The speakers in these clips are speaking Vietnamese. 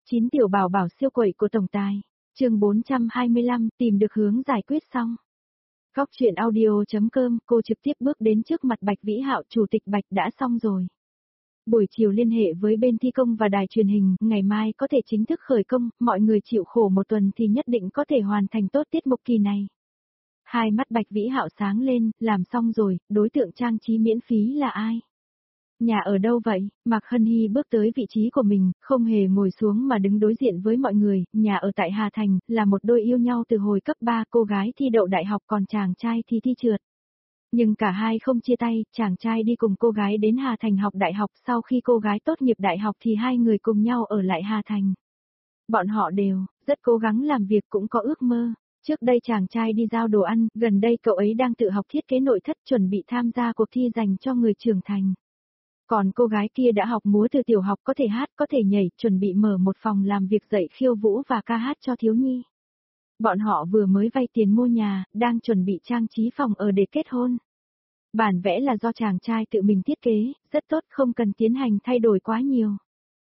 9 tiểu bảo bảo siêu quậy của tổng tài. Chương 425, tìm được hướng giải quyết xong. Góc truyện audio.com, cô trực tiếp bước đến trước mặt Bạch Vĩ Hạo, chủ tịch Bạch đã xong rồi. Buổi chiều liên hệ với bên thi công và đài truyền hình, ngày mai có thể chính thức khởi công, mọi người chịu khổ một tuần thì nhất định có thể hoàn thành tốt tiết mục kỳ này. Hai mắt Bạch Vĩ Hạo sáng lên, làm xong rồi, đối tượng trang trí miễn phí là ai? Nhà ở đâu vậy? Mạc Hân Hy bước tới vị trí của mình, không hề ngồi xuống mà đứng đối diện với mọi người, nhà ở tại Hà Thành, là một đôi yêu nhau từ hồi cấp 3, cô gái thi đậu đại học còn chàng trai thì thi trượt. Nhưng cả hai không chia tay, chàng trai đi cùng cô gái đến Hà Thành học đại học, sau khi cô gái tốt nghiệp đại học thì hai người cùng nhau ở lại Hà Thành. Bọn họ đều, rất cố gắng làm việc cũng có ước mơ. Trước đây chàng trai đi giao đồ ăn, gần đây cậu ấy đang tự học thiết kế nội thất chuẩn bị tham gia cuộc thi dành cho người trưởng thành. Còn cô gái kia đã học múa từ tiểu học, có thể hát, có thể nhảy, chuẩn bị mở một phòng làm việc dạy khiêu vũ và ca hát cho thiếu nhi. Bọn họ vừa mới vay tiền mua nhà, đang chuẩn bị trang trí phòng ở để kết hôn. Bản vẽ là do chàng trai tự mình thiết kế, rất tốt, không cần tiến hành thay đổi quá nhiều.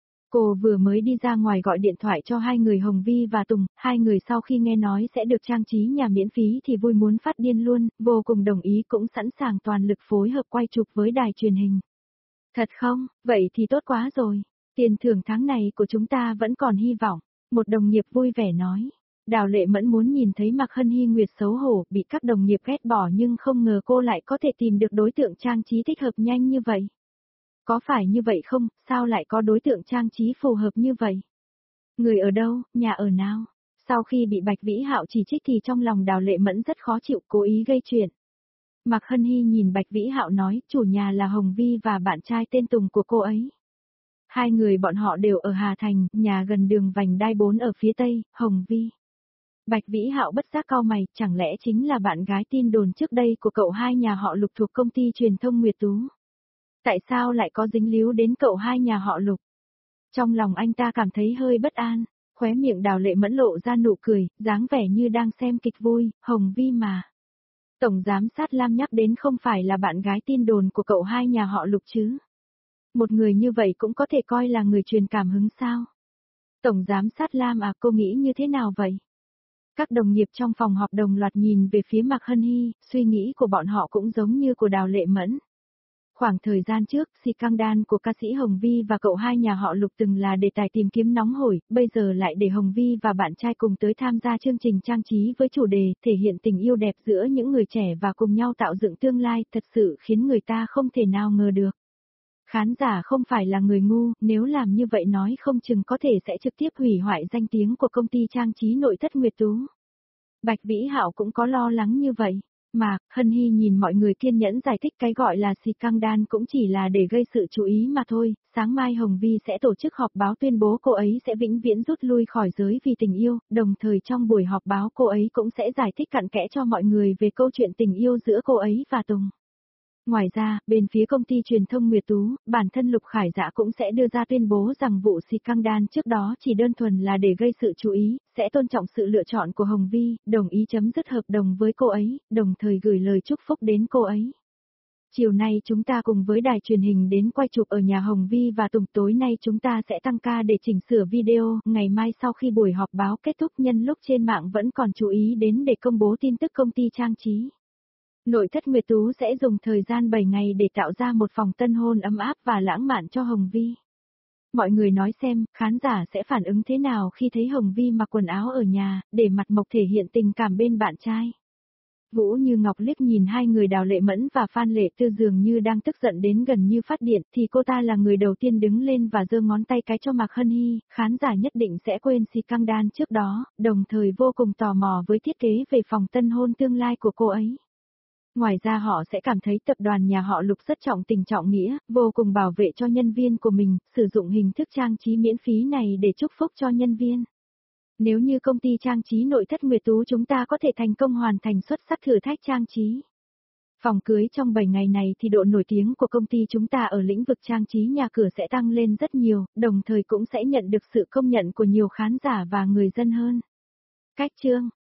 Cô vừa mới đi ra ngoài gọi điện thoại cho hai người Hồng Vi và Tùng, hai người sau khi nghe nói sẽ được trang trí nhà miễn phí thì vui muốn phát điên luôn, vô cùng đồng ý, cũng sẵn sàng toàn lực phối hợp quay chụp với đài truyền hình. Thật không? Vậy thì tốt quá rồi. Tiền thưởng tháng này của chúng ta vẫn còn hy vọng. Một đồng nghiệp vui vẻ nói. Đào Lệ Mẫn muốn nhìn thấy Mạc Hân Hy Nguyệt xấu hổ, bị các đồng nghiệp ghét bỏ, nhưng không ngờ cô lại có thể tìm được đối tượng trang trí thích hợp nhanh như vậy. Có phải như vậy không? Sao lại có đối tượng trang trí phù hợp như vậy? Người ở đâu? Nhà ở nào? Sau khi bị Bạch Vĩ Hạo chỉ trích thì trong lòng Đào Lệ Mẫn rất khó chịu, cố ý gây chuyện. Mạc Hân Hy nhìn Bạch Vĩ Hạo nói, chủ nhà là Hồng Vi và bạn trai tên Tùng của cô ấy. Hai người bọn họ đều ở Hà Thành, nhà gần đường vành đai 4 ở phía tây, Hồng Vi. Bạch Vĩ Hạo bất giác cau mày, chẳng lẽ chính là bạn gái tin đồn trước đây của cậu hai nhà họ Lục thuộc công ty truyền thông Nguyệt Tú? Tại sao lại có dính líu đến cậu hai nhà họ Lục? Trong lòng anh ta cảm thấy hơi bất an, khóe miệng Đào Lệ Mẫn lộ ra nụ cười, dáng vẻ như đang xem kịch vui, Hồng Vi mà. Tổng giám sát Lam nhắc đến không phải là bạn gái tin đồn của cậu hai nhà họ Lục chứ? Một người như vậy cũng có thể coi là người truyền cảm hứng sao? Tổng giám sát Lam à, cô nghĩ như thế nào vậy? Các đồng nghiệp trong phòng họp đồng loạt nhìn về phía Mạc Hân Hy, suy nghĩ của bọn họ cũng giống như của Đào Lệ Mẫn. Khoảng thời gian trước, scandal của ca sĩ Hồng Vi và cậu hai nhà họ Lục từng là đề tài tìm kiếm nóng hổi, bây giờ lại để Hồng Vi và bạn trai cùng tới tham gia chương trình trang trí với chủ đề thể hiện tình yêu đẹp giữa những người trẻ và cùng nhau tạo dựng tương lai, thật sự khiến người ta không thể nào ngờ được. Khán giả không phải là người ngu, nếu làm như vậy nói không chừng có thể sẽ trực tiếp hủy hoại danh tiếng của công ty trang trí nội thất Nguyệt Tú. Bạch Vĩ Hạo cũng có lo lắng như vậy. Mà, Hân Hy nhìn mọi người kiên nhẫn giải thích cái gọi là scandal cũng chỉ là để gây sự chú ý mà thôi, sáng mai Hồng Vi sẽ tổ chức họp báo tuyên bố cô ấy sẽ vĩnh viễn rút lui khỏi giới vì tình yêu, đồng thời trong buổi họp báo cô ấy cũng sẽ giải thích cặn kẽ cho mọi người về câu chuyện tình yêu giữa cô ấy và Tùng. Ngoài ra, bên phía công ty truyền thông Nguyệt Tú, bản thân Lục Khải Dạ cũng sẽ đưa ra tuyên bố rằng vụ scandal trước đó chỉ đơn thuần là để gây sự chú ý, sẽ tôn trọng sự lựa chọn của Hồng Vi, đồng ý chấm dứt hợp đồng với cô ấy, đồng thời gửi lời chúc phúc đến cô ấy. Chiều nay chúng ta cùng với đài truyền hình đến quay chụp ở nhà Hồng Vi và Tùng, tối nay chúng ta sẽ tăng ca để chỉnh sửa video, ngày mai sau khi buổi họp báo kết thúc nhân lúc trên mạng vẫn còn chú ý đến để công bố tin tức công ty trang trí. Nội thất Nguyệt Tú sẽ dùng thời gian 7 ngày để tạo ra một phòng tân hôn ấm áp và lãng mạn cho Hồng Vi. Mọi người nói xem, khán giả sẽ phản ứng thế nào khi thấy Hồng Vi mặc quần áo ở nhà, để mặt mộc thể hiện tình cảm bên bạn trai. Vũ Như Ngọc liếc nhìn hai người Đào Lệ Mẫn và Phan Lệ Tư dường như đang tức giận đến gần như phát điện, thì cô ta là người đầu tiên đứng lên và giơ ngón tay cái cho Mạc Hân Hy, khán giả nhất định sẽ quên scandal trước đó, đồng thời vô cùng tò mò với thiết kế về phòng tân hôn tương lai của cô ấy. Ngoài ra họ sẽ cảm thấy tập đoàn nhà họ Lục rất trọng tình trọng nghĩa, vô cùng bảo vệ cho nhân viên của mình, sử dụng hình thức trang trí miễn phí này để chúc phúc cho nhân viên. Nếu như công ty trang trí nội thất Nguyệt Tú chúng ta có thể thành công hoàn thành xuất sắc thử thách trang trí phòng cưới trong 7 ngày này thì độ nổi tiếng của công ty chúng ta ở lĩnh vực trang trí nhà cửa sẽ tăng lên rất nhiều, đồng thời cũng sẽ nhận được sự công nhận của nhiều khán giả và người dân hơn. Cách chương